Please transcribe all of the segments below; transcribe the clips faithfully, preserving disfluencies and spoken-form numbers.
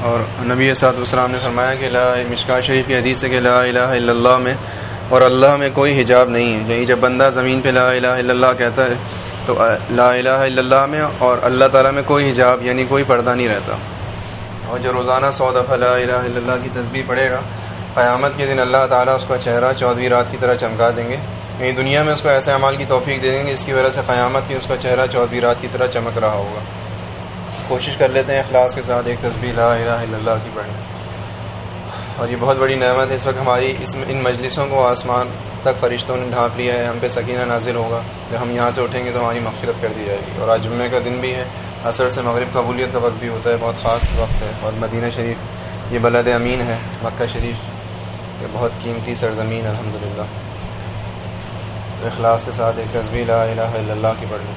اور نبی صلی اللہ علیہ وسلم نے فرمایا کہ لا مشکوٰۃ شریف کی حدیث ہے کہ لا الہ الا اللہ میں اور اللہ میں کوئی حجاب نہیں ہے، یعنی جب بندہ زمین پہ لا الہ الا اللہ کہتا ہے تو لا الہ الا اللہ میں اور اللہ تعالیٰ میں کوئی حجاب یعنی کوئی پردہ نہیں رہتا. اور جو روزانہ سو دفعہ لا الہ الا اللہ کی تسبیح پڑھے گا، قیامت کے دن اللہ تعالیٰ اس کا چہرہ چودھویں رات کی طرح چمکا دیں گے. یعنی دنیا میں اس کو ایسے اعمال کی توفیق دے دیں گے جس کی وجہ سے قیامت کی اس کا چہرہ چودھویں رات کی طرح چمک رہا ہوگا. کوشش کر لیتے ہیں اخلاص کے ساتھ ایک تسبیح لا الہ الا اللہ کی پڑھیں. اور یہ بہت بڑی نعمت ہے، اس وقت ہماری اس ان مجلسوں کو آسمان تک فرشتوں نے ڈھانپ لیا ہے. ہم پہ سکینہ نازل ہوگا، جب ہم یہاں سے اٹھیں گے تو ہماری مغفرت کر دی جائے گی. اور آج جمعے کا دن بھی ہے، عصر سے مغرب قبولیت کا وقت بھی ہوتا ہے، بہت خاص وقت ہے. اور مدینہ شریف یہ بلد امین ہے، مکہ شریف یہ بہت قیمتی سرزمین الحمدللہ. تو اخلاص کے ساتھ ایک تسبیح لا الہ الا اللہ کی پڑھیں.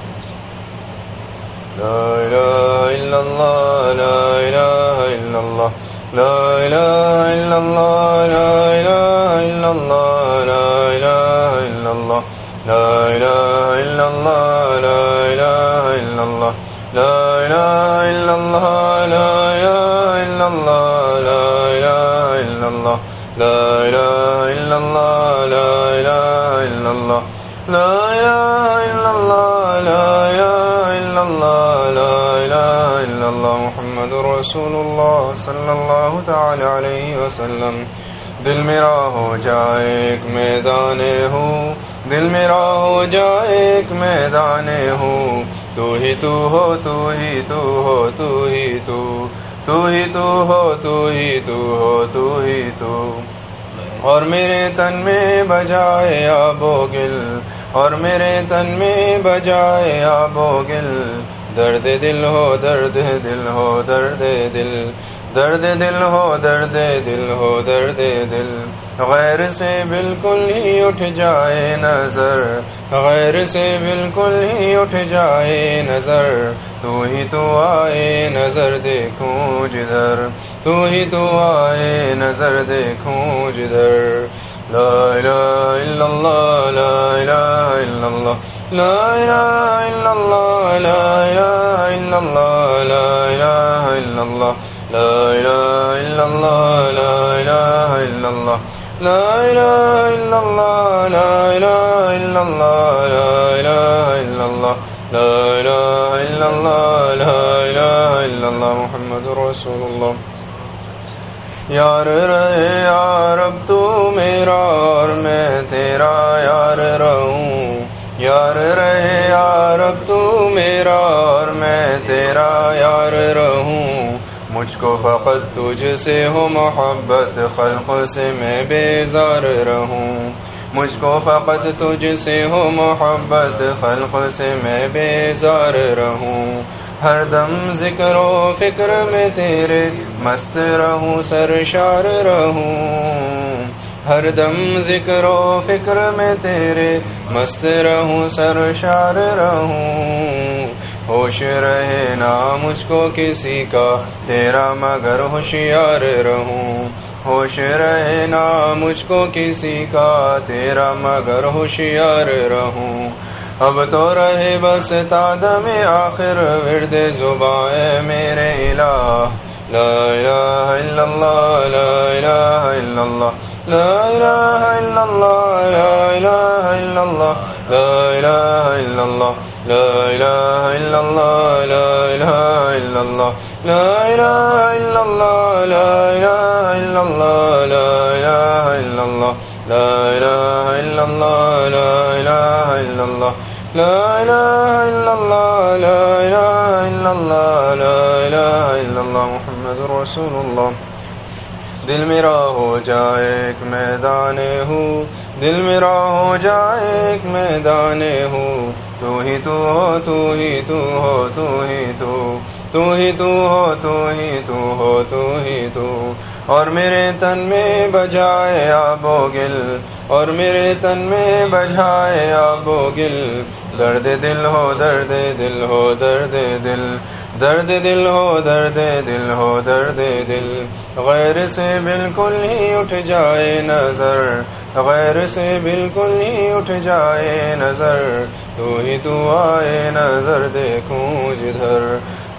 لا الہ الا اللہ لا الہ الا اللہ لا الہ الا اللہ لا الہ الا اللہ لا الہ الا اللہ لا الہ الا اللہ لا الہ الا اللہ لا الہ الا اللہ لا الہ الا اللہ لا الہ الا اللہ لا الہ الا اللہ لا الہ الا اللہ لا الہ الا اللہ لا الہ الا اللہ لا الہ الا اللہ محمد رسول اللہ صلی اللہ تعالی علیہ وسلم. دل میرا ہو جائے ایک میدان ہوں، دل میرا ہو جائے ایک میدان ہوں، تو ہی تو ہو تو ہی تو ہو تو ہی تو تو ہی تو ہو تو ہی تو ہو تو ہی تو. اور میرے تن میں بجائے آب و گل، اور میرے تن میں بجائے آب و گل، درد دل ہو درد دل ہو درد دل درد دل ہو درد دل ہو درد دل. غیر سے بالکل ہی اٹھ جائے نظر، غیر سے بالکل ہی اٹھ جائے نظر، تو ہی تو آئے نظر دیکھوں جدھر، تو ہی تو آئے نظر دیکھوں جدھر. لا الہ الا اللہ لا الہ الا اللہ لا الہ الا اللہ لا الہ الا اللہ لا الہ الا اللہ لا الہ الا اللہ لا الہ الا اللہ لا الہ الا اللہ لا الہ الا اللہ لا الہ الا اللہ لا الہ الا اللہ لا الہ الا اللہ محمد رسول اللہ. یار رہے یار اب تو میرا اور میں تیرا یار رہوں، یار رہے یار اب تو میرا اور میں تیرا یار رہوں. مجھ کو فقط تجھ سے ہو محبت، خلق سے میں بیزار رہوں. مجھ کو فقط تجھ سے ہو محبت، خلق سے میں بیزار رہوں. ہر دم ذکر و فکر میں تیرے مست رہوں سرشار رہوں. ہر دم ذکر و فکر میں تیرے مست رہوں سرشار رہوں. ہوش رہے نہ مجھ کو کسی کا تیرا مگر ہوشیار رہوں. ہوش رہے نہ مجھ کو کسی کا تیرا مگر ہوشیار رہوں. اب تو رہے بس تادم آخر ورد زبان میرے الہ. لا الہ الا اللہ لا الہ الا اللہ لا الہ الا اللہ لا الہ الا اللہ لا الہ الا اللہ لا الہ الا اللہ لا الہ الا اللہ لا الہ الا اللہ لا الہ الا اللہ لا الہ الا اللہ لا الہ الا اللہ لا الہ الا اللہ لا الہ الا اللہ لا الہ الا اللہ لا الہ الا اللہ محمد رسول اللہ. دل میرا ہو جائے ایک میدان ہوں، دل میرا ہو جائے ایک میدان ہوں، تو ہی تو ہو تو ہی تو ہو تو ہی تو تو ہی تو ہو تو ہی تو ہو تو ہی تو. اور میرے تن میں بجائے آب و گل، اور میرے تن میں بجائے آب و گل، درد دل ہو درد دل ہو درد دل درد دل ہو درد دل ہو درد دل. غیر سے بالکل ہی اٹھ جائے نظر، غیر سے بالکل ہی اٹھ جائے نظر، تو ہی تو آئے نظر دیکھوں جدھر،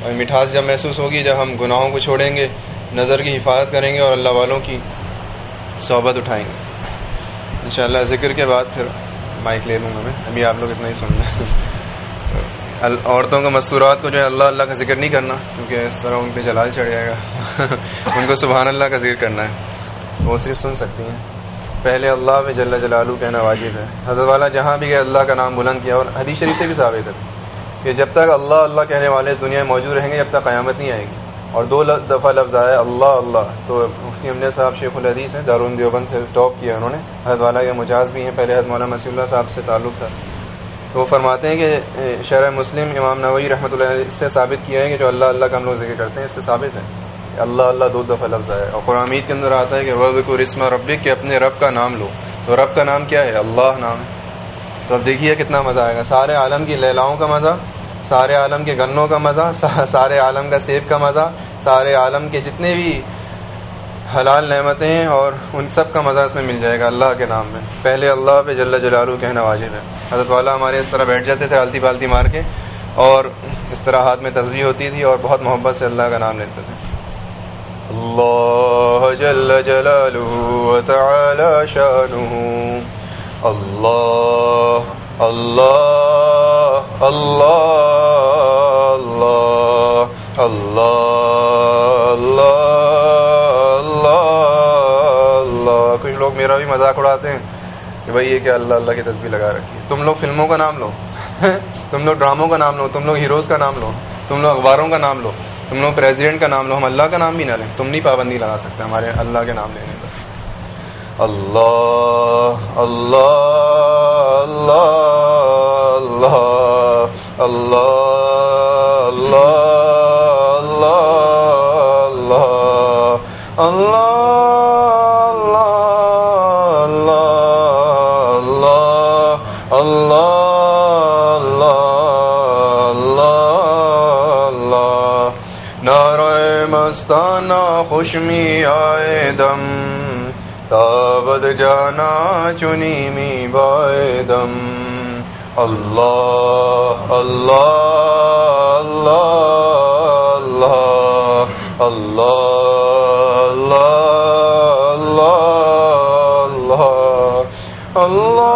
اور مٹھاس جب محسوس ہوگی جب ہم گناہوں کو چھوڑیں گے، نظر کی حفاظت کریں گے اور اللہ والوں کی صحبت اٹھائیں گے. انشاءاللہ ذکر کے بعد پھر مائک لے لوں گا میں، ابھی آپ لوگ اتنا ہی سن لیں. عورتوں کو مستورات کو جو ہے اللہ اللہ کا ذکر نہیں کرنا، کیونکہ اس طرح ان پہ جلال چڑھ جائے گا. ان کو سبحان اللہ کا ذکر کرنا ہے، وہ صرف سن سکتی ہیں. پہلے اللہ پہ جل جلالہ کہنا واجب ہے. حضرت والا جہاں بھی گئے اللہ کا نام بلند کیا، اور حدیث شریف سے بھی ثابت ہے کہ جب تک اللہ اللہ کہنے والے اس دنیا میں موجود رہیں گے جب تک قیامت نہیں آئے گی. اور دو دفعہ لفظ آیا اللہ اللہ، تو مفتی امجد صاحب شیخ الحدیث ہیں، دارالعلوم دیوبند سے ٹاپ کیا انہوں نے، حضرت والا کے مجاز بھی ہیں، پہلے حضرت مولانا مسیح اللہ صاحب سے تعلق تھا. تو وہ فرماتے ہیں کہ شرح مسلم امام نووی رحمۃ اللہ علیہ اس سے ثابت کیا ہے کہ جو اللہ اللہ کا ہم لوگ ذکر کرتے ہیں اس سے ثابت ہے کہ اللہ اللہ دو دفعہ لفظ آیا. اور قرآن مجید کے اندر آتا ہے کہ وَذْكُرِ اسْمَ رَبِّكَ، کہ اپنے رب کا نام لو. تو رب کا نام کیا ہے؟ اللہ نام ہے. تو اب دیکھیے کتنا مزہ آئے گا. سارے عالم کی لیلاؤں کا مزہ، سارے عالم کے گنوں کا مزہ، سارے عالم کا سیب کا مزہ، سارے عالم کے جتنے بھی حلال نعمتیں ہیں اور ان سب کا مزہ اس میں مل جائے گا اللہ کے نام میں. پہلے اللہ پہ جل جلالہ کہنا واجب ہے. حضرت والا ہمارے اس طرح بیٹھ جاتے تھے آلتی پالتی مار کے، اور اس طرح ہاتھ میں تسبیح ہوتی تھی اور بہت محبت سے اللہ کا نام لیتے تھے. اللہ جل جلالہ وتعالی شانہ، اللہ اللہ اللہ اللہ اللہ اللہ. کچھ لوگ میرا بھی مذاق اڑاتے ہیں کہ بھائی یہ کیا اللہ اللہ کی تسبیح لگا رکھی ہے. تم لوگ فلموں کا نام لو، تم لوگ ڈراموں کا نام لو، تم لوگ ہیروز کا نام لو، تم لوگ اخباروں کا نام لو، تم لوگ پریزیڈنٹ کا نام لو، ہم اللہ کا نام بھی نہ لیں. تم نہیں پابندی لگا سکتے ہمارے اللہ کے نام لینے پر. اللہ اللہ اللہ اللہ اللہ اللہ اللہ مستانہ خوشمی آئے دم، تابد جانا چنی می بائے دم. اللہ اللہ اللہ اللہ اللہ اللہ اللہ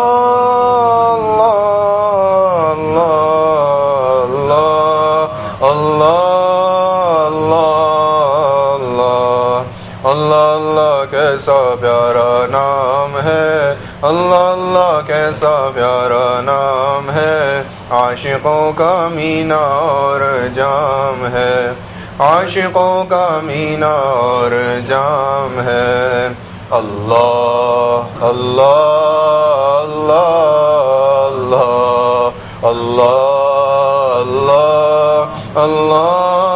کیسا پیارا نام ہے اللہ اللہ، کیسا پیارا نام ہے. عاشقوں کا مینا اور جام ہے، عاشقوں کا مینا اور جام ہے. اللہ اللہ اللہ اللہ اللہ اللہ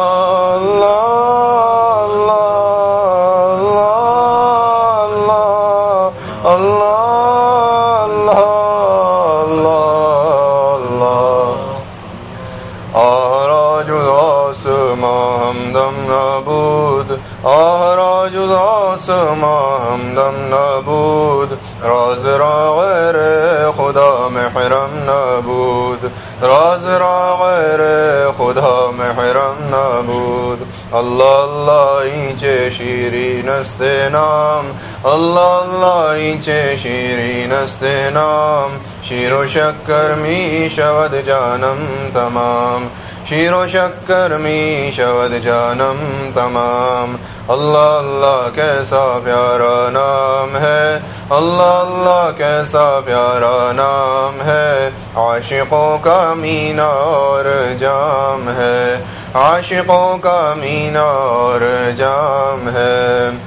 آراج آسماں دم نبود، راز را غیر خدا محرم نبود، راز را غیر خدا محرم نبود. اللہ اللہ اینچه شیرین است نام، اللہ اللہ اینچه شیرین است نام. شیر و شکر می شود جانم تمام، شیر و شکر می شود جانم تمام. اللہ اللہ کیسا پیارا نام ہے، اللہ اللہ کیسا پیارا نام ہے. عاشقوں کا مینا اور جام ہے، عاشقوں کا مینا اور جام ہے.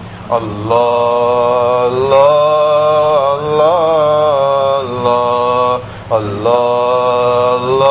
اللہ اللہ اللہ اللہ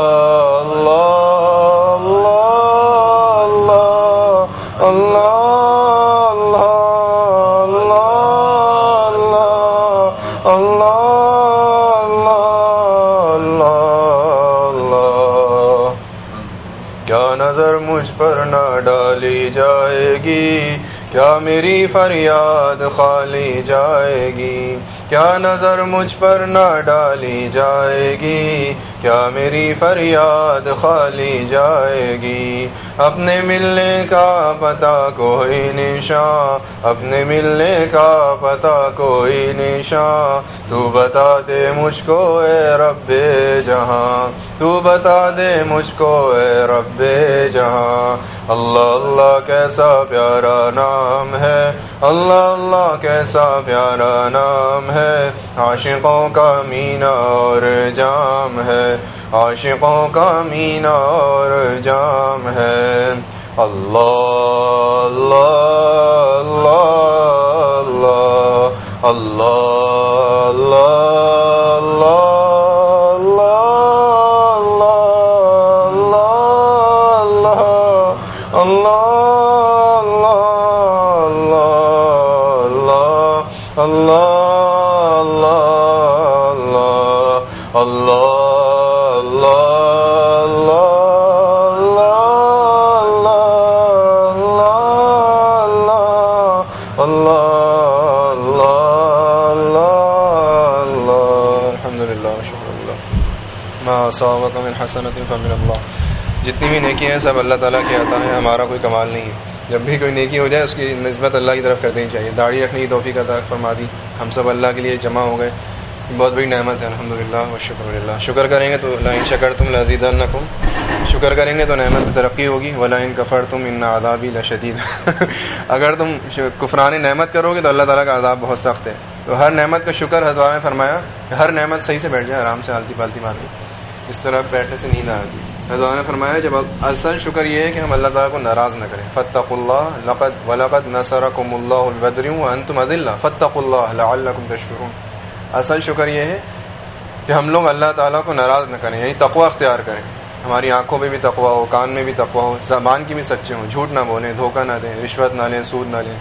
مجھ پر نہ ڈالی جائے گی، کیا میری فریاد خالی جائے گی. کیا نظر مجھ پر نہ ڈالی جائے گی، کیا میری فریاد خالی جائے گی؟ اپنے ملنے کا پتہ کوئی نشان، اپنے ملنے کا پتہ کوئی نشان، تو بتا دے مجھ کو اے رب جہاں، تو بتا دے مجھ کو اے رب جہاں۔ اللہ اللہ کیسا پیارا نام ہے، اللہ اللہ کیسا پیارا نام ہے، عاشقوں کا مینہ اور جام ہے، عاشقوں کا مینہ اور جام ہے۔ اللہ اللہ اللہ اللہ صابق من حسنۃ فمن اللہ۔ جتنی بھی نیکی ہیں سب اللہ تعالیٰ کی عطا ہے، ہمارا کوئی کمال نہیں ہے۔ جب بھی کوئی نیکی ہو جائے اس کی نسبت اللہ کی طرف کر دینی چاہیے۔ داڑھی رکھنے کی توفیق عطا فرما دی، ہم سب اللہ کے لیے جمع ہو گئے، بہت بڑی نعمت ہے الحمدللہ والشکر للہ۔ شکر کریں گے تو لئن شکرتم لازیدنکم، شکر کریں گے تو نعمت میں ترقی ہوگی، ولئن کفرتم ان عذابی لشدید۔ اگر تم کفران نعمت کرو گے تو اللہ تعالیٰ کا عذاب بہت سخت ہے۔ تو ہر نعمت کا شکر حضرت نے فرمایا کہ ہر نعمت صحیح سے بیٹھ جائے، آرام سے آلتی پالتی مار دے، اس طرح بیٹھنے سے نیند آتی ہے۔ حضرت نے فرمایا جب اصل شکر یہ ہے کہ ہم اللہ تعالیٰ کو ناراض نہ کریں۔ فاتقوا اللہ لقد ولقد نصرکم اللہ ببدر وانتم اذلہ فاتقوا اللہ لعلکم تشکرون۔ اصل شکر یہ ہے کہ ہم لوگ اللہ تعالیٰ کو ناراض نہ کریں، یعنی تقوی اختیار کریں، ہماری آنکھوں میں بھی تقوی ہو، کان میں بھی تقوی ہو، زبان کی بھی سچے ہوں، جھوٹ نہ بولیں، دھوکہ نہ دیں، رشوت نہ لیں، سود نہ لیں،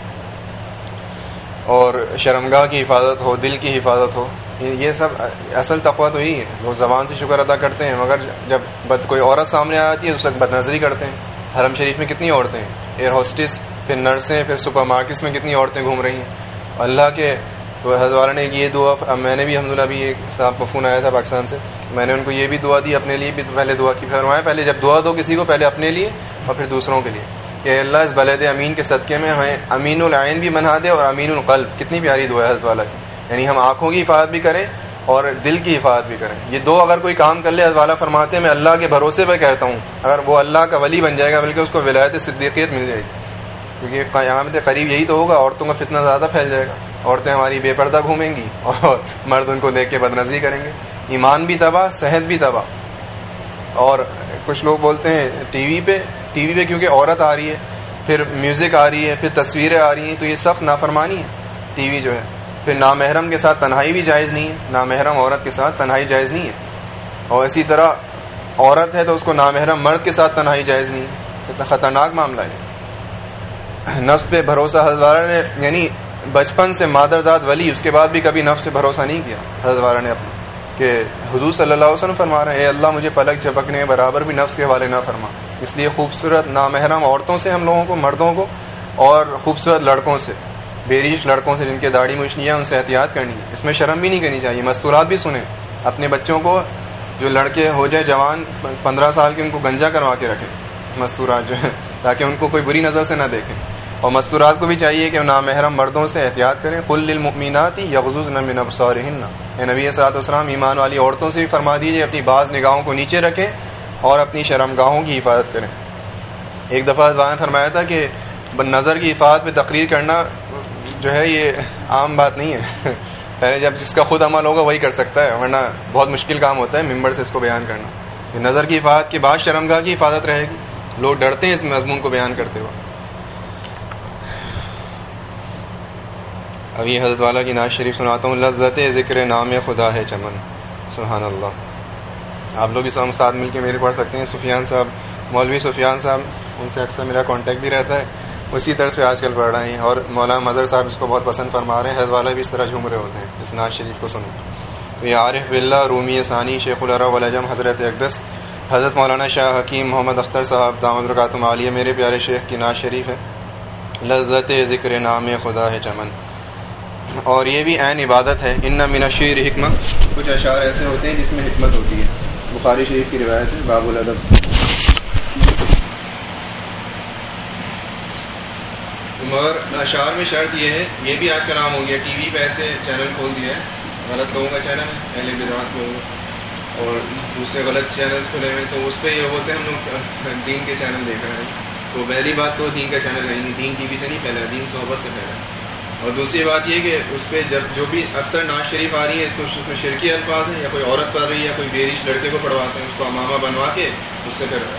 اور شرمگاہ کی حفاظت ہو، دل کی حفاظت ہو۔ یہ سب اصل تقوی تو یہی ہے۔ لوگ زبان سے شکر ادا کرتے ہیں مگر جب بد کوئی عورت سامنے آتی ہے اس وقت بد نظری کرتے ہیں۔ حرم شریف میں کتنی عورتیں ہیں، ایئر ہوسٹس، پھر نرسیں، پھر سپر مارکیٹس میں کتنی عورتیں گھوم رہی ہیں۔ اللہ کے تو حضرت والا نے یہ دعا، میں نے بھی الحمدللہ بھی ایک صاحب کا فون آیا تھا پاکستان سے، میں نے ان کو یہ بھی دعا دی، اپنے لیے بھی پہلے دعا کی۔ فرمایا پہلے جب دعا دو کسی کو پہلے اپنے لیے اور پھر دوسروں کے لیے، کہ اللہ اس بلد امین کے صدقے میں ہمیں امین العین بھی بنا دے اور امین القلب۔ کتنی پیاری دعا ہے حضرت والا کی، یعنی ہم آنکھوں کی حفاظت بھی کریں اور دل کی حفاظت بھی کریں۔ یہ دو اگر کوئی کام کر لے، حضرت والا فرماتے ہیں میں اللہ کے بھروسے پہ کہتا ہوں اگر وہ اللہ کا ولی بن جائے گا بلکہ اس کو ولایت صدیقیت مل جائے گی، کیونکہ قیامت قریب یہی تو ہوگا، عورتوں کا فتنہ زیادہ پھیل جائے گا، عورتیں ہماری بے پردہ گھومیں گی اور مرد ان کو دیکھ کے بدنظری کریں گے، ایمان بھی تباہ، صحت بھی تباہ۔ اور کچھ لوگ بولتے ہیں ٹی وی پہ ٹی وی پہ کیونکہ عورت آ رہی ہے، پھر میوزک آ رہی ہے، پھر تصویریں آ رہی ہیں، تو یہ سخت نافرمانی ہے ٹی وی جو ہے۔ پھر نامحرم کے ساتھ تنہائی بھی جائز نہیں ہے، نامحرم عورت کے ساتھ تنہائی جائز نہیں ہے، اور اسی طرح عورت ہے تو اس کو نامحرم مرد کے ساتھ تنہائی جائز نہیں ہے۔ کتنا خطرناک معاملہ ہے۔ نفس پہ بھروسہ حضرت والا نے، یعنی بچپن سے مادرزاد ولی، اس کے بعد بھی کبھی نفس پہ بھروسہ نہیں کیا حضرت والا نے اپنا، کہ حضور صلی اللہ علیہ وسلم فرما رہے ہیں اے اللہ مجھے پلک جھپکنے برابر بھی نفس کے حوالے نہ فرما۔ اس لیے خوبصورت نامحرم عورتوں سے ہم لوگوں کو، مردوں کو، اور خوبصورت لڑکوں سے، بیریش لڑکوں سے جن کے داڑھی مچھلیاں، ان سے احتیاط کرنی ہے۔ اس میں شرم بھی نہیں کرنی چاہیے۔ مستورات بھی سنیں، اپنے بچوں کو جو لڑکے ہو جائے جوان پندرہ سال کے، ان کو گنجا کروا کے رکھیں مستورات جو ہے، تاکہ ان کو کوئی بری نظر سے نہ دیکھیں۔ اور مستورات کو بھی چاہیے کہ نامحرم مردوں سے احتیاط کریں۔ قل للمؤمنات یغضضن من ابصارهن، اے نبی صلی اللہ علیہ وسلم ایمان والی عورتوں سے بھی فرما دیجیے اپنی بعض نگاہوں کو نیچے رکھیں اور اپنی شرمگاہوں کی حفاظت کریں۔ ایک دفعہ حضرت نے فرمایا تھا کہ نظر کی حفاظت پہ تقریر کرنا جو ہے یہ عام بات نہیں ہے، پہلے جب جس کا خود عمل ہوگا وہی کر سکتا ہے، ورنہ بہت مشکل کام ہوتا ہے ممبر سے اس کو بیان کرنا۔ نظر کی حفاظت کے بعد شرمگاہ کی حفاظت رہے گی، لوگ ڈرتے ہیں اس مضمون کو بیان کرتے ہوئے۔ اب یہ حضرت والا کی نعت شریف سناتا ہوں۔ لذت ذکر نام خدا ہے چمن، سبحان اللہ۔ آپ لوگ بھی سب ساتھ مل کے میرے پڑھ سکتے ہیں۔ سفیان صاحب، مولوی سفیان صاحب، ان سے اکثر میرا کانٹیکٹ بھی رہتا ہے، اسی طرز پہ آج کل پڑھ رہے ہیں، اور مولانا مظہر صاحب اس کو بہت پسند فرما رہے ہیں۔ حضرت والا بھی اس طرح جھوم رہے ہوتے ہیں اس نعت شریف کو سنو۔ تو یہ عارف باللہ رومی ثانی شیخ العرب والعجم حضرت اقدس حضرت مولانا شاہ حکیم محمد اختر صاحب دامت برکاتہم عالیہ میرے پیارے شیخ کی نعت شریف ہے، لذت ذکر نام خدا ہے چمن۔ اور یہ بھی عین عبادت ہے۔ ان من الشعر حکمت، کچھ اشعار ایسے ہوتے ہیں جس میں حکمت ہوتی ہے۔ بخاری شریف کی روایت ہے باب الادب. مگر اشعار میں شرط یہ ہے، یہ بھی آج کا نام ہو گیا، ٹی وی پہ ایسے چینل کھول دیا ہے، غلط لوگوں کا چینل ہے، اہل بدعت لوگوں اور دوسرے غلط چینلز کھلے ہوئے، تو اس پہ یہ ہوتے ہیں ہم لوگ دین کے چینل دیکھ رہے ہیں. تو پہلی بات تو دین کا چینل ہے نہیں، دین ٹی وی سے نہیں پھیلا، دین صحبت سے پھیلا. اور دوسری بات یہ کہ اس پہ جب جو بھی اکثر نعت شریف آ رہی ہے تو اس میں شرکی الفاظ ہیں، یا کوئی عورت پڑھ رہی ہے یا کوئی بیریش لڑکے کو پڑھواتے ہیں، اس کو امامہ بنوا کے اس سے پھر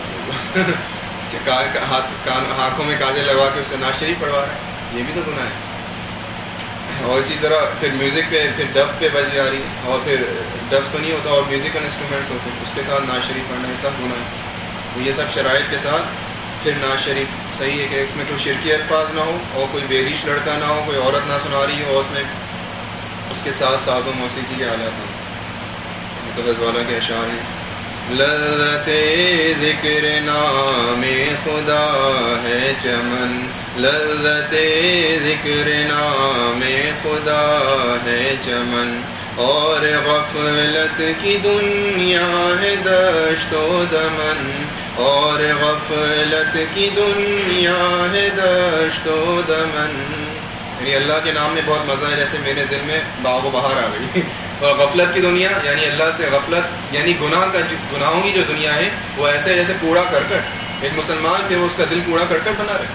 ہاتھوں میں کاجل لگوا کے اس سے نعت شریف پڑھوا رہے ہیں، یہ بھی تو گناہ ہے. اور اسی طرح پھر میوزک پہ پھر ڈف پہ بج جا رہی ہے، اور پھر ڈف تو نہیں ہوتا اور میوزیکل انسٹرومنٹس ہوتے ہیں، اس کے ساتھ نعت شریف پڑھنا یہ سب گناہ ہے. یہ سب شرائط کے ساتھ پھر نعت شریف صحیح ہے کہ اس میں کوئی شرکی الفاظ نہ ہو اور کوئی بیریش لڑکا نہ ہو، کوئی عورت نہ سنا رہی ہو، اس میں اس کے ساتھ ساز و موسیقی کے آلات ہیں. تو حضرت والا کے اشعار ہیں، لذت ذکر نام خدا ہے چمن، لذت ذکر نام خدا ہے چمن، اور غفلت کی دنیا ہے دشت و دمن، اور غفلت کی دنیا ہے دشت و دمن. یعنی اللہ کے نام میں بہت مزہ ہے، جیسے میرے دل میں باغ و بہار آ گئی. اور غفلت کی دنیا یعنی اللہ سے غفلت، یعنی گناہ کا گناہوں کی جو دنیا ہے وہ ایسے جیسے کوڑا کرکٹ، ایک مسلمان پھر وہ اس کا دل کوڑا کرکٹ بنا رہے.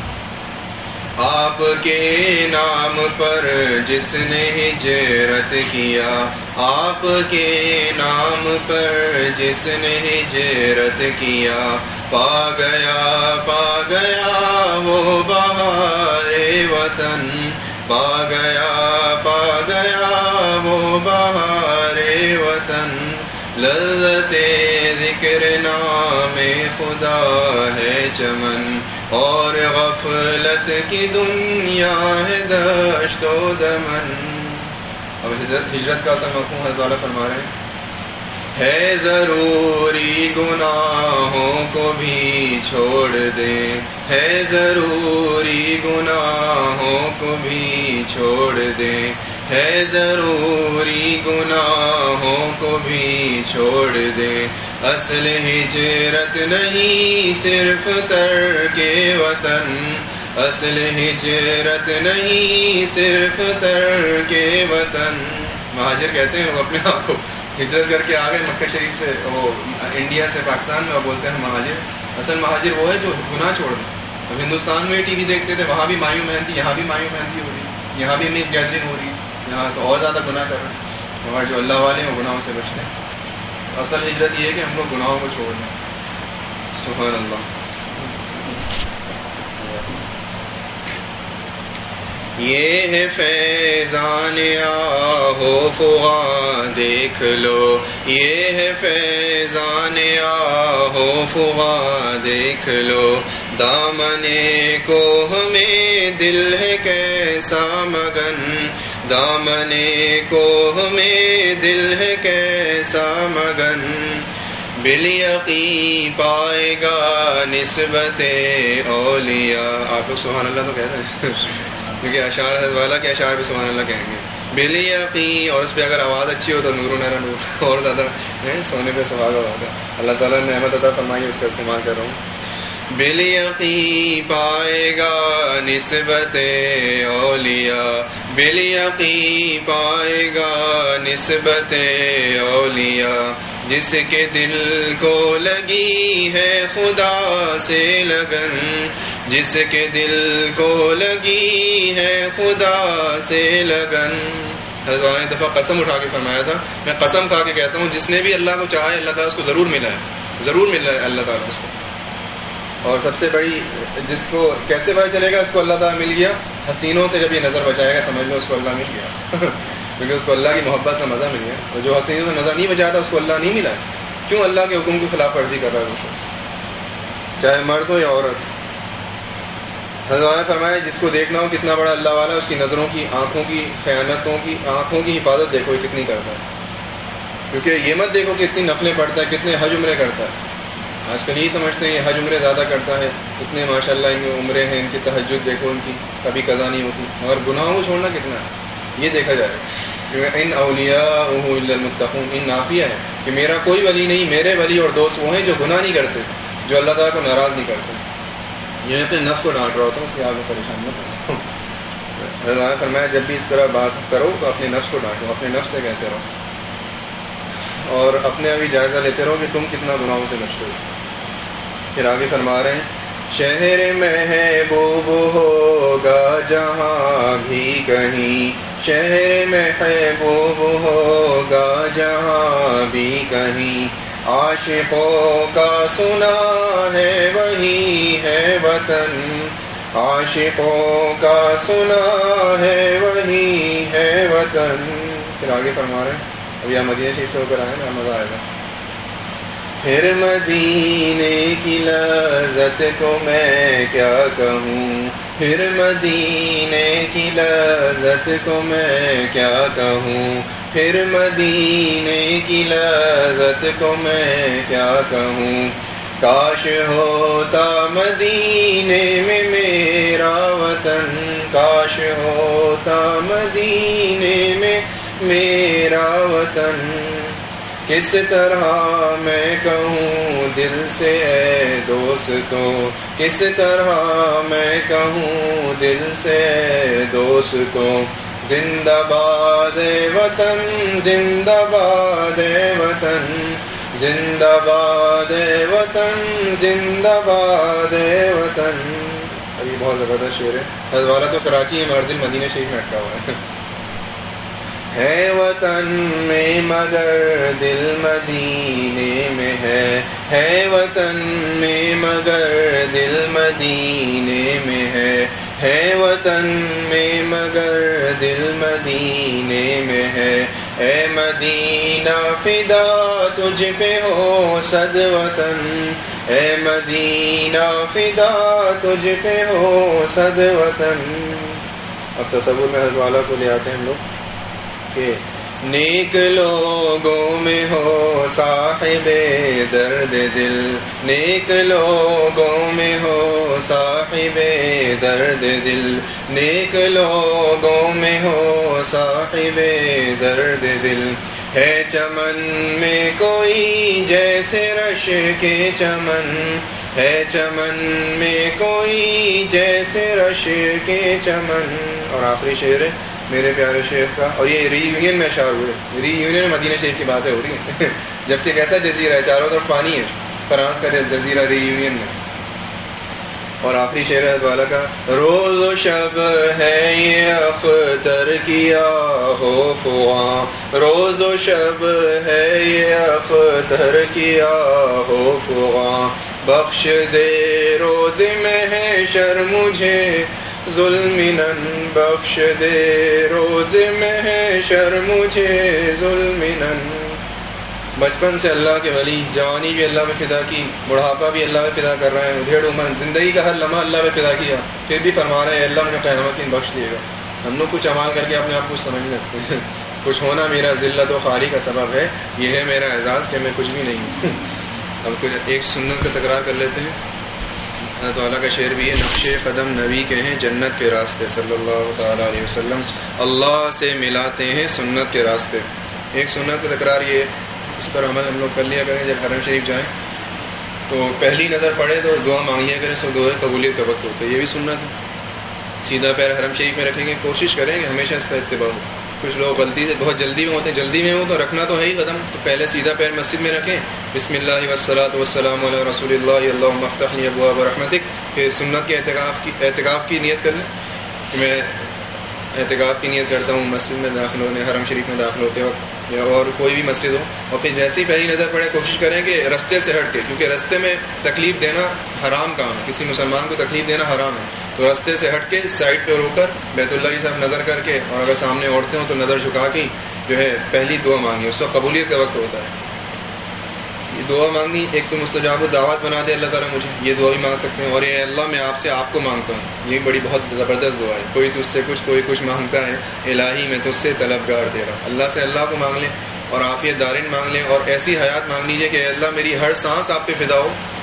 آپ کے نام پر جس نے ہجرت کیا، آپ کے نام پر جس نے ہجرت کیا، پا گیا پا گیا وہ بہار وطن، پا گیا پا گیا وہ بہار وطن. لذت ذکر نام خدا ہے چمن، اور غفلت کی دنیا ہے دشت و دمن. اب ہجرت ہجرت کا اصل مفہوم حضرت والا فرما رہے ہیں، ہے ضروری گناہوں کو بھی چھوڑ دیں، ہے ضروری گناہوں کو بھی چھوڑ دیں، ہے ضروری گناہوں کو بھی چھوڑ دیں. اصل ہجرت نہیں صرف ترک وطن، اصل ہجرت نہیں صرف ترک وطن. مہاجر کہتے ہیں وہ اپنے آپ کو ہجرت کر کے آ گئے مکہ شریف سے، وہ انڈیا سے پاکستان میں، وہ بولتے ہیں مہاجر. اصل مہاجر وہ ہے جو گناہ چھوڑ دیں. اب ہندوستان میں ٹی وی دیکھتے تھے، وہاں بھی مایو مہندی، یہاں بھی مایو مہندی ہو رہی، یہاں بھی میس گیدرنگ ہو رہی ہے، یہاں تو اور زیادہ گناہ کر رہے ہیں. اور جو اللہ والے ہیں وہ گناہوں سے بچتے ہیں. اصل ہجرت یہ ہے کہ ہم لوگ گناہوں کو چھوڑ دیں. سبحان اللہ. یہ ہے فیضان آہو فغاں دیکھ لو، یہ ہے فیضان آہو فغاں دیکھ لو، دامن کو ہمیں دل ہے کیسا مگن، دامن کو ہمیں دل ہے کیسا مگن. بالیقین پائے گا نسبت اولیاء. آپ لوگ سبحان اللہ تو کہتے ہیں کیونکہ اشعار حضرت والا کے اشعار بھی سبحان اللہ کہیں گے. بالیقین، اور اس پہ اگر آواز اچھی ہو تو نور و نور نور اور زیادہ سونے پہ سہاگا ہوگا. اللہ تعالیٰ نے نعمت عطا فرمائی، اس کا استعمال کر رہا ہوں. بالیقین پائے گا نسبت اولیاء، بالیقین پائے گا نسبت اولیاء، جس کے دل کو لگی ہے خدا سے لگن، جس کے دل کو لگی ہے خدا سے لگن. حضرت نے دفعہ قسم اٹھا کے فرمایا تھا، میں قسم کھا کے کہتا ہوں جس نے بھی اللہ کو چاہا ہے اللہ تعالیٰ اس کو ضرور ملا ہے، ضرور ملا ہے اللہ تعالیٰ اس کو. اور سب سے بڑی جس کو کیسے پتہ چلے گا اس کو اللہ تعالیٰ مل گیا، حسینوں سے جب یہ نظر بچائے گا سمجھ لو اس کو اللہ مل گیا کیونکہ اس کو اللہ کی محبت کا مزہ مل گیا. اور جو حسینوں سے نظر نہیں بچایا تھا اس کو اللہ نہیں ملا. کیوں؟ اللہ کے حکم کی خلاف ورزی کر رہا ہے وہ شخص، چاہے مرد ہو یا عورت. حضرت نے فرمایا جس کو دیکھنا ہو کتنا بڑا اللہ والا، اس کی نظروں کی، آنکھوں کی خیانتوں کی، آنکھوں کی حفاظت دیکھو یہ کتنی کرتا ہے. کیونکہ یہ مت دیکھو کہ اتنی نفلیں پڑھتا ہے، کتنے حج عمرے کرتا ہے. آج کل یہی سمجھتے ہیں یہ حج عمرے زیادہ کرتا ہے، اتنے ماشاءاللہ ان کے عمرے ہیں، ان کی تہجد دیکھو، ان کی کبھی قضا نہیں ہوتی، مگر گناہوں کو چھوڑنا کتنا ہے یہ دیکھا جائے. ان اولیاءہ الا المتقون، ان نافیہ ہے کہ میرا کوئی ولی نہیں، میرے ولی اور دوست وہ ہیں جو گناہ نہیں کرتے، جو اللہ تعالیٰ کو ناراض نہیں کرتے. یہ اپنے نفس کو ڈانٹ رہا ہوتا ہوں، اس کے آگے پریشان نہ کرتا ہوں. اللہ فرمایا جب بھی اس طرح بات کرو تو اپنے نفس کو ڈانٹو، اپنے نفس سے کہتے رہو اور اپنے ابھی جائزہ لیتے رہو کہ تم کتنا گناہوں سے بچتے ہو. پھر آگے فرما رہے ہیں شہر محبوب ہوگا جہاں بھی کہیں، شہر محبوب ہوگا جہاں بھی کہیں، عاشقوں کا سنا ہے وہی ہے وطن، عاشقوں کا سنا ہے وہی ہے وطن. پھر آگے فرما رہے ہیں اب یہ مدینہ شریف سے ہو کر آئے نا، مزہ آئے گا. پھر مدینے کی لذت کو میں کیا کہوں، پھر مدینے کی لذت کو میں کیا کہوں، پھر مدینے کی لذت کو میں کیا کہوں. کاش ہوتا مدینے میں میرا وطن، کاش ہوتا مدینے میں میرا وطن. کس طرح میں کہوں دل سے اے دوستوں، کس طرح میں کہوں دل سے اے دوستوں. زندہ باد وطن، زندہ باد وطن، زندہ باد وطن، زندہ باد وطن. ابھی بہت زبردست شعر ہے. حضرت تو کراچی ہے، مردل مدینہ شریف میں اٹکا ہوا ہے. ہے وطن میں مگر دل مدینے میں ہے، ہے وطن میں مگر دل مدینے میں ہے، ہے وطن میں مگر دل مدینے میں ہے. اے مدینہ فدا تجھ پہ ہو صد وطن، اے مدینہ فدا تجھ پہ ہو صد وطن. اب تصور میں حضرت والا کو لے آتے ہیں ہم لوگ کہ نیک لوگوں میں ہو صاحب درد دل، نیک لوگوں میں ہو صاحب درد دل، نیک لوگوں میں ہو صاحب درد دل. ہے چمن میں کوئی جیسے رش کے چمن، ہے چمن میں کوئی جیسے رش کے چمن. اور آخری شعر ہے میرے پیارے شیخ کا، اور یہ ری یونین میں اشعار ہوئے. ری یونین میں مدینہ شریف کی باتیں ہو رہی ہیں جبکہ کیسا جزیرہ ہے، چاروں طرف پانی ہے، فرانس کا جزیرہ ری یونین میں. اور آخری شعر ہے والا کا، روز و شب ہے یہ اختر کیا ہو فغاں، روز و شب ہے یہ اختر کیا ہو فغاں. بخش دے روز محشر مجھے ظلمنن، بخش دے روز محشر مجھے ظلمنن. بچپن سے اللہ کے ولی، جوانی بھی اللہ میں فدا کی، بڑھاپا بھی اللہ میں فدا کر رہے ہیں، ادھیڑ عمر، زندگی کا ہر لمحہ اللہ میں فدا کیا، پھر بھی فرما رہے ہیں اللہ مجھے قیامت دن بخش دے گا. ہم لوگ کچھ عمال کر کے اپنے آپ کچھ سمجھ لگتے ہیں. کچھ ہونا میرا ذلت و خواری کا سبب ہے، یہ ہے میرا اعزاز کہ میں کچھ بھی نہیں ہوں. اب کچھ ایک سنت کا تکرار کر لیتے ہیں. اللہ تعالیٰ کا شعر بھی ہے، نقش قدم نبی کے ہیں جنت کے راستے، صلی اللہ تعالیٰ علیہ وسلم اللہ سے ملاتے ہیں سنت کے راستے. ایک سنت کا تکرار یہ، اس پر عمل ہم لوگ کر لیا کریں. جب حرم شریف جائیں تو پہلی نظر پڑے تو دعا مانگیا کریں، سو دعا قبولیت کا وقت ہوتا ہے. یہ بھی سنت ہے. سیدھا پیر حرم شریف میں رکھیں گے، کوشش کریں کہ ہمیشہ اس کا اتباع ہو. کچھ لوگ غلطی سے بہت جلدی میں ہوتے ہیں، جلدی میں ہو تو رکھنا تو ہے ہی قدم، تو پہلے سیدھا پیر مسجد میں رکھیں، بسم اللہ والصلاۃ والسلام علی رسول اللہ اللہم افتح لی ابواب رحمتک. پھر سنت کے اعتکاف کی اعتکاف کی نیت کر لیں کہ میں اعتکاف کی نیت کرتا ہوں مسجد میں داخل ہونے، حرم شریف میں داخل ہوتے وقت یا اور کوئی بھی مسجد ہو. اور پھر جیسی پہلی نظر پڑے کوشش کریں کہ رستے سے ہٹ کے، کیونکہ رستے میں تکلیف دینا حرام کام ہے، کسی مسلمان کو تکلیف دینا حرام ہے. تو رستے سے ہٹ کے سائڈ پہ رو کر بیت اللہ کی طرف نظر کر کے، اور اگر سامنے عورتیں ہوں تو نظر جھکا کے جو ہے پہلی دعا مانگی. اس وقت قبولیت کا وقت ہوتا ہے. یہ دعا مانگنی ایک تو مستجاب دعوت بنا دے اللہ تعالیٰ مجھے، یہ دعا بھی مانگ سکتے ہیں. اور یہ اللہ میں آپ سے آپ کو مانگتا ہوں، یہ بڑی بہت زبردست دعا ہے. کوئی تجھ سے کچھ کوئی کچھ مانگتا ہے، الہی میں تجھ سے طلبگار دے رہا. اللہ سے اللہ کو مانگ لیں اور عافیت دارین مانگ لیں، اور ایسی حیات مانگ لیجیے کہ اللہ میری ہر سانس آپ پہ فدا ہو،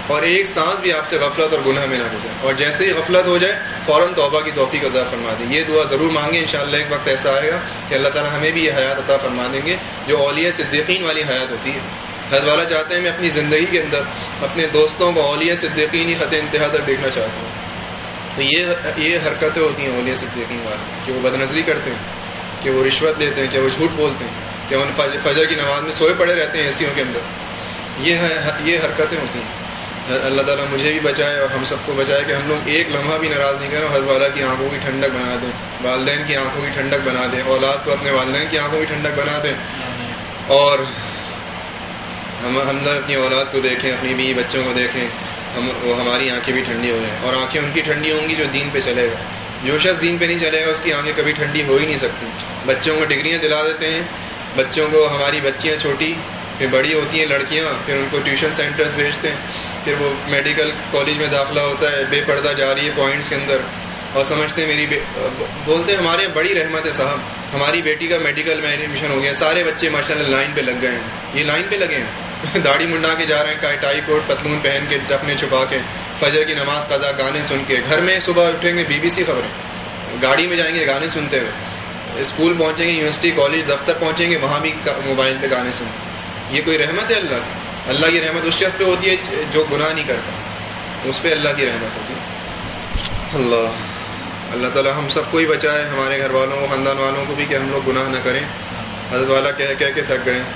اور ایک سانس بھی آپ سے غفلت اور گناہ میں نہ ہو جائے، اور جیسے ہی غفلت ہو جائے فوراً توبہ کی توفیق عطا فرما دیں. یہ دعا ضرور مانگیں، انشاءاللہ ایک وقت ایسا آئے گا کہ اللہ تعالیٰ ہمیں بھی یہ حیات عطا فرما دیں گے جو اولیاء صدیقین والی حیات ہوتی ہے. حضرت والا چاہتے ہیں میں اپنی زندگی کے اندر اپنے دوستوں کو اولیاء صدیقین ہی خط انتہا تک دیکھنا چاہتا ہوں. تو یہ یہ حرکتیں ہوتی ہیں اولیاء صدیقین والی، کہ وہ بدنظری کرتے ہیں، کہ وہ رشوت لیتے ہیں، کہ وہ جھوٹ بولتے ہیں، کہ وہ فجر کی نماز میں سوئے پڑے رہتے ہیں اے سیوں کے اندر. یہ یہ حرکتیں ہوتی ہیں. اللہ تعالیٰ مجھے بھی بچائے اور ہم سب کو بچائے کہ ہم لوگ ایک لمحہ بھی ناراض نہیں کریں، حضرت والا کی آنکھوں کی ٹھنڈک بنا دیں، والدین کی آنکھوں کی ٹھنڈک بنا دیں، اولاد کو اپنے والدین کی آنکھوں کی ٹھنڈک بنا دیں، اور ہم ہم لوگ اپنی اولاد کو دیکھیں، اپنی بیوی بچوں کو دیکھیں، ہم وہ ہماری آنکھیں بھی ٹھنڈی ہو جائیں. اور آنکھیں ان کی ٹھنڈی ہوں گی جو دین پہ چلے گا. جو شخص دین پہ نہیں چلے گا اس کی آنکھیں کبھی ٹھنڈی ہو ہی نہیں سکتی. بچوں کو ڈگریاں دلا دیتے ہیں، بچوں کو ہماری بچیاں چھوٹی پھر بڑی ہوتی ہیں لڑکیاں، پھر ان کو ٹیوشن سینٹرز بھیجتے ہیں، پھر وہ میڈیکل کالج میں داخلہ ہوتا ہے، بے پردہ جا رہی ہے پوائنٹس کے اندر، اور سمجھتے ہیں میری بولتے ہیں ہمارے بڑی رحمت ہے صاحب، ہماری بیٹی کا میڈیکل میں ایڈمیشن ہو گیا، سارے بچے ماشاءاللہ لائن پہ لگ گئے ہیں. یہ لائن پہ لگے ہیں، داڑھی منڈا کے جا رہے ہیں، ٹائی کوٹ پتلون پہن کے ٹخنے چھپا کے، فجر کی نماز قضا گانے سن کے، گھر میں صبح اٹھیں گے بی بی سی خبریں، گاڑی میں جائیں گے گانے سنتے ہوئے، اسکول پہنچیں گے، یونیورسٹی کالج دفتر پہنچیں گے، وہاں بھی موبائل پہ گانے سنتے. یہ کوئی رحمت ہے اللہ کی؟ اللہ کی رحمت اس شخص پہ ہوتی ہے جو گناہ نہیں کرتا، اس پہ اللہ کی رحمت ہوتی ہے. اللہ اللہ تعالیٰ ہم سب کو ہی بچائے، ہمارے گھر والوں کو، خاندان والوں کو بھی، کہ ہم لوگ گناہ نہ کریں. حضرت والا کہہ کہہ کے تھک گئے.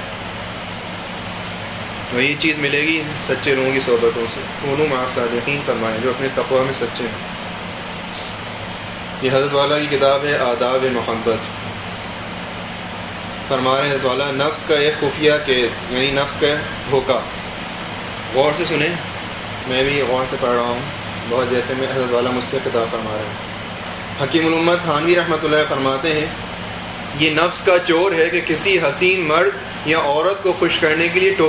وہی چیز ملے گی سچے لوگوں کی صحبتوں سے. کونوا مع الصادقین فرمائے، جو اپنے تقویٰ میں سچے ہیں. یہ حضرت والا کی کتاب ہے آداب محبت. فرما رہے حضرت والا نفس کا ایک خفیہ قید، یعنی نفس کا دھوکہ. غور سے سنیں، میں بھی غور سے پڑھ رہا ہوں بہت، جیسے میں حضرت والا مجھ سے کتاب فرما رہے ہیں. حکیم الامت تھانوی رحمۃ اللہ فرماتے ہیں یہ نفس کا چور ہے کہ کسی حسین مرد یا عورت کو خوش کرنے کے لیے